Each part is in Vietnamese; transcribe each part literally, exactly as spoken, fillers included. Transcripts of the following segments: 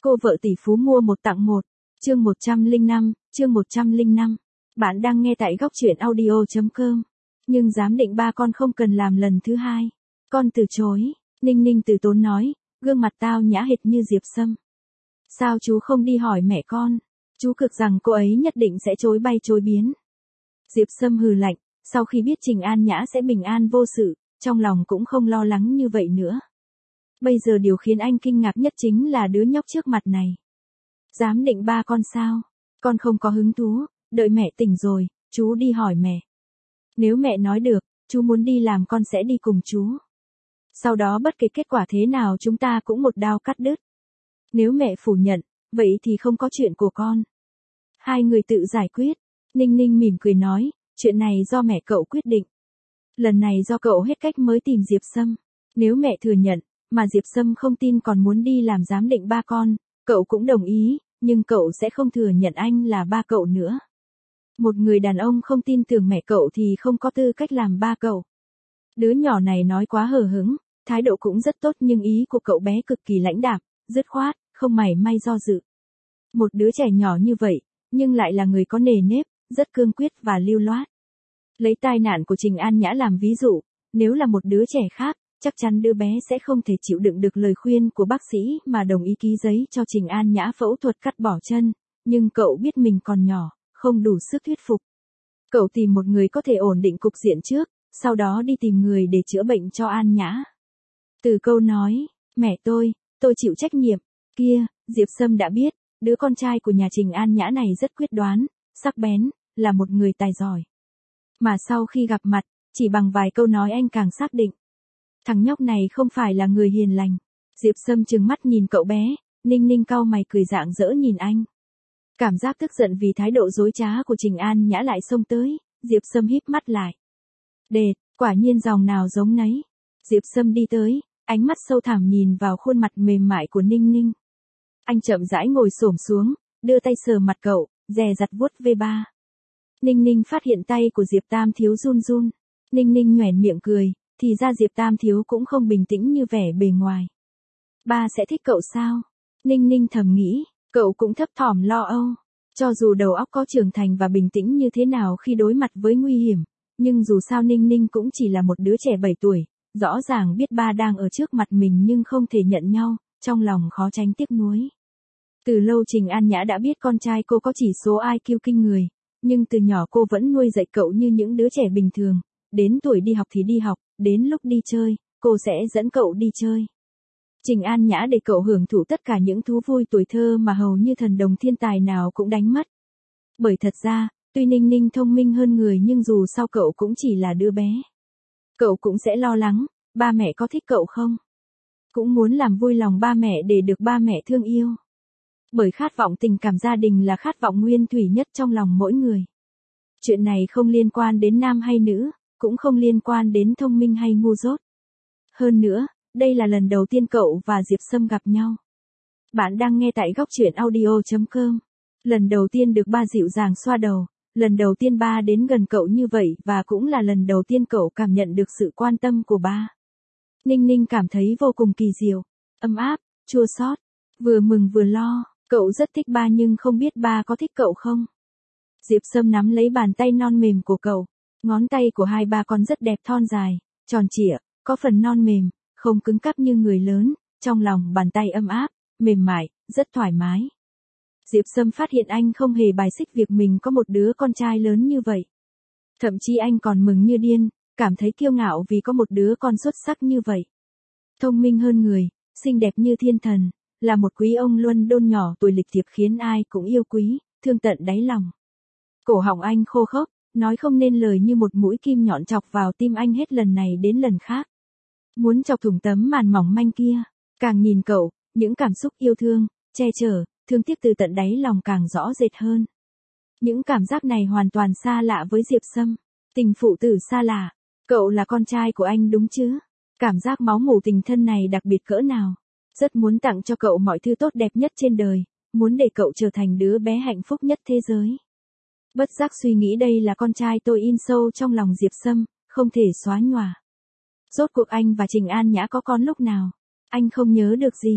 Cô vợ tỷ phú mua một tặng một. Chương một trăm lẻ năm, chương một trăm lẻ năm. Bạn đang nghe tại góc truyện audio.com. Nhưng giám định ba con không cần làm lần thứ hai. Con từ chối. Ninh Ninh từ tốn nói, gương mặt tao nhã hệt như Diệp Sâm. Sao chú không đi hỏi mẹ con? Chú cực rằng cô ấy nhất định sẽ chối bay chối biến. Diệp Sâm hừ lạnh, sau khi biết Trình An Nhã sẽ bình an vô sự, trong lòng cũng không lo lắng như vậy nữa. Bây giờ điều khiến anh kinh ngạc nhất chính là đứa nhóc trước mặt này. Dám định ba con sao? Con không có hứng thú, đợi mẹ tỉnh rồi, chú đi hỏi mẹ. Nếu mẹ nói được, chú muốn đi làm con sẽ đi cùng chú. Sau đó bất kể kết quả thế nào chúng ta cũng một đao cắt đứt. Nếu mẹ phủ nhận, vậy thì không có chuyện của con. Hai người tự giải quyết. Ninh Ninh mỉm cười nói, chuyện này do mẹ cậu quyết định. Lần này do cậu hết cách mới tìm Diệp Sâm. Nếu mẹ thừa nhận, mà Diệp Sâm không tin còn muốn đi làm giám định ba con, cậu cũng đồng ý, nhưng cậu sẽ không thừa nhận anh là ba cậu nữa. Một người đàn ông không tin tưởng mẹ cậu thì không có tư cách làm ba cậu. Đứa nhỏ này nói quá hờ hững, thái độ cũng rất tốt nhưng ý của cậu bé cực kỳ lãnh đạm, dứt khoát, không mảy may do dự. Một đứa trẻ nhỏ như vậy, nhưng lại là người có nề nếp, rất cương quyết và lưu loát. Lấy tai nạn của Trình An Nhã làm ví dụ, nếu là một đứa trẻ khác, chắc chắn đứa bé sẽ không thể chịu đựng được lời khuyên của bác sĩ mà đồng ý ký giấy cho Trình An Nhã phẫu thuật cắt bỏ chân, nhưng cậu biết mình còn nhỏ, không đủ sức thuyết phục. Cậu tìm một người có thể ổn định cục diện trước, sau đó đi tìm người để chữa bệnh cho An Nhã. Từ câu nói, mẹ tôi, tôi chịu trách nhiệm, kia, Diệp Sâm đã biết, đứa con trai của nhà Trình An Nhã này rất quyết đoán, sắc bén, là một người tài giỏi. Mà sau khi gặp mặt, chỉ bằng vài câu nói anh càng xác định. Thằng nhóc này không phải là người hiền lành. Diệp Sâm trừng mắt nhìn cậu bé, Ninh Ninh cau mày cười rạng rỡ nhìn anh. Cảm giác tức giận vì thái độ dối trá của Trình An Nhã lại xông tới, Diệp Sâm híp mắt lại. Đệt, quả nhiên dòng nào giống nấy. Diệp Sâm đi tới, ánh mắt sâu thẳm nhìn vào khuôn mặt mềm mại của Ninh Ninh. Anh chậm rãi ngồi xổm xuống, đưa tay sờ mặt cậu, dè dặt vuốt ve ba. Ninh Ninh phát hiện tay của Diệp Tam Thiếu run run. Ninh Ninh nhoẻn miệng cười, thì ra Diệp Tam Thiếu cũng không bình tĩnh như vẻ bề ngoài. Ba sẽ thích cậu sao? Ninh Ninh thầm nghĩ, cậu cũng thấp thỏm lo âu. Cho dù đầu óc có trưởng thành và bình tĩnh như thế nào khi đối mặt với nguy hiểm, nhưng dù sao Ninh Ninh cũng chỉ là một đứa trẻ bảy tuổi, rõ ràng biết ba đang ở trước mặt mình nhưng không thể nhận nhau, trong lòng khó tránh tiếc nuối. Từ lâu Trình An Nhã đã biết con trai cô có chỉ số i kiu kinh người, nhưng từ nhỏ cô vẫn nuôi dạy cậu như những đứa trẻ bình thường, đến tuổi đi học thì đi học, đến lúc đi chơi, cô sẽ dẫn cậu đi chơi. Trình An Nhã để cậu hưởng thụ tất cả những thú vui tuổi thơ mà hầu như thần đồng thiên tài nào cũng đánh mất. Bởi thật ra, tuy Ninh Ninh thông minh hơn người nhưng dù sao cậu cũng chỉ là đứa bé. Cậu cũng sẽ lo lắng, ba mẹ có thích cậu không? Cũng muốn làm vui lòng ba mẹ để được ba mẹ thương yêu. Bởi khát vọng tình cảm gia đình là khát vọng nguyên thủy nhất trong lòng mỗi người. Chuyện này không liên quan đến nam hay nữ, cũng không liên quan đến thông minh hay ngu dốt. Hơn nữa, đây là lần đầu tiên cậu và Diệp Sâm gặp nhau. Bạn đang nghe tại góc truyện audio.com. Lần đầu tiên được ba dịu dàng xoa đầu, lần đầu tiên ba đến gần cậu như vậy và cũng là lần đầu tiên cậu cảm nhận được sự quan tâm của ba. Ninh Ninh cảm thấy vô cùng kỳ diệu, ấm áp, chua xót, vừa mừng vừa lo. Cậu rất thích ba nhưng không biết ba có thích cậu không? Diệp Sâm nắm lấy bàn tay non mềm của cậu. Ngón tay của hai ba con rất đẹp thon dài, tròn trịa, có phần non mềm, không cứng cáp như người lớn, trong lòng bàn tay ấm áp, mềm mại, rất thoải mái. Diệp Sâm phát hiện anh không hề bài xích việc mình có một đứa con trai lớn như vậy. Thậm chí anh còn mừng như điên, cảm thấy kiêu ngạo vì có một đứa con xuất sắc như vậy. Thông minh hơn người, xinh đẹp như thiên thần, là một quý ông Luân Đôn nhỏ tuổi lịch thiệp khiến ai cũng yêu quý, thương tận đáy lòng. Cổ họng anh khô khốc, nói không nên lời như một mũi kim nhọn chọc vào tim anh hết lần này đến lần khác. Muốn chọc thủng tấm màn mỏng manh kia, càng nhìn cậu, những cảm xúc yêu thương, che chở, thương tiếc từ tận đáy lòng càng rõ rệt hơn. Những cảm giác này hoàn toàn xa lạ với Diệp Sâm, tình phụ tử xa lạ, cậu là con trai của anh đúng chứ? Cảm giác máu mủ tình thân này đặc biệt cỡ nào? Rất muốn tặng cho cậu mọi thứ tốt đẹp nhất trên đời, muốn để cậu trở thành đứa bé hạnh phúc nhất thế giới. Bất giác suy nghĩ đây là con trai tôi in sâu trong lòng Diệp Sâm, không thể xóa nhòa. Rốt cuộc anh và Trình An Nhã có con lúc nào? Anh không nhớ được gì.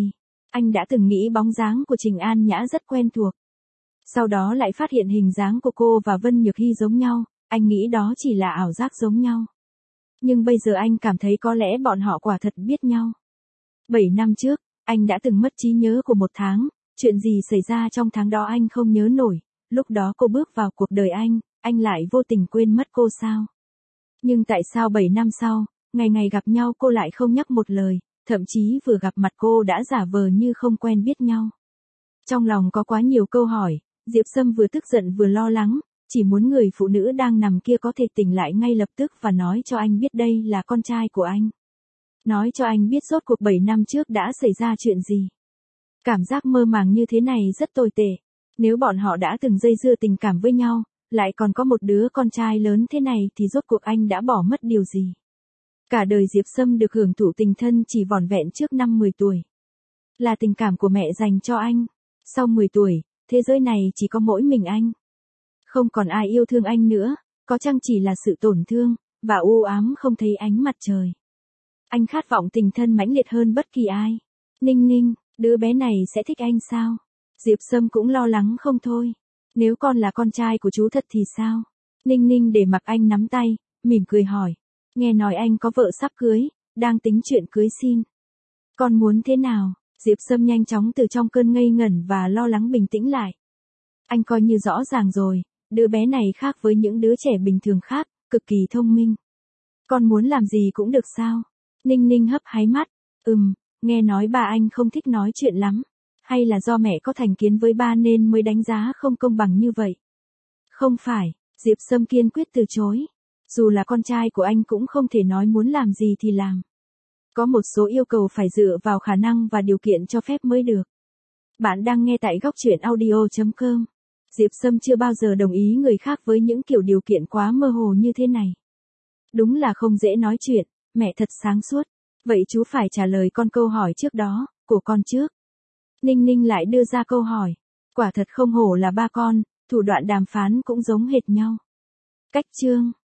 Anh đã từng nghĩ bóng dáng của Trình An Nhã rất quen thuộc. Sau đó lại phát hiện hình dáng của cô và Vân Nhược Hy giống nhau, anh nghĩ đó chỉ là ảo giác giống nhau. Nhưng bây giờ anh cảm thấy có lẽ bọn họ quả thật biết nhau. Bảy năm trước, anh đã từng mất trí nhớ của một tháng, chuyện gì xảy ra trong tháng đó anh không nhớ nổi, lúc đó cô bước vào cuộc đời anh, anh lại vô tình quên mất cô sao? Nhưng tại sao bảy năm sau, ngày ngày gặp nhau cô lại không nhắc một lời, thậm chí vừa gặp mặt cô đã giả vờ như không quen biết nhau? Trong lòng có quá nhiều câu hỏi, Diệp Sâm vừa tức giận vừa lo lắng, chỉ muốn người phụ nữ đang nằm kia có thể tỉnh lại ngay lập tức và nói cho anh biết đây là con trai của anh. Nói cho anh biết rốt cuộc bảy năm trước đã xảy ra chuyện gì. Cảm giác mơ màng như thế này rất tồi tệ. Nếu bọn họ đã từng dây dưa tình cảm với nhau, lại còn có một đứa con trai lớn thế này thì rốt cuộc anh đã bỏ mất điều gì? Cả đời Diệp Sâm được hưởng thụ tình thân chỉ vỏn vẹn trước năm mười tuổi. Là tình cảm của mẹ dành cho anh. Sau mười tuổi, thế giới này chỉ có mỗi mình anh. Không còn ai yêu thương anh nữa, có chăng chỉ là sự tổn thương, và u ám không thấy ánh mặt trời. Anh khát vọng tình thân mãnh liệt hơn bất kỳ ai. Ninh Ninh, đứa bé này sẽ thích anh sao? Diệp Sâm cũng lo lắng không thôi. Nếu con là con trai của chú thật thì sao? Ninh Ninh để mặc anh nắm tay, mỉm cười hỏi. Nghe nói anh có vợ sắp cưới, đang tính chuyện cưới xin. Con muốn thế nào? Diệp Sâm nhanh chóng từ trong cơn ngây ngẩn và lo lắng bình tĩnh lại. Anh coi như rõ ràng rồi, đứa bé này khác với những đứa trẻ bình thường khác, cực kỳ thông minh. Con muốn làm gì cũng được sao? Ninh Ninh hấp háy mắt. Ừm, nghe nói ba anh không thích nói chuyện lắm. Hay là do mẹ có thành kiến với ba nên mới đánh giá không công bằng như vậy? Không phải, Diệp Sâm kiên quyết từ chối. Dù là con trai của anh cũng không thể nói muốn làm gì thì làm. Có một số yêu cầu phải dựa vào khả năng và điều kiện cho phép mới được. Bạn đang nghe tại góc truyện audio chấm com. Diệp Sâm chưa bao giờ đồng ý người khác với những kiểu điều kiện quá mơ hồ như thế này. Đúng là không dễ nói chuyện, mẹ thật sáng suốt. Vậy chú phải trả lời con câu hỏi trước đó, của con trước. Ninh Ninh lại đưa ra câu hỏi. Quả thật không hổ là ba con, thủ đoạn đàm phán cũng giống hệt nhau. Cách chương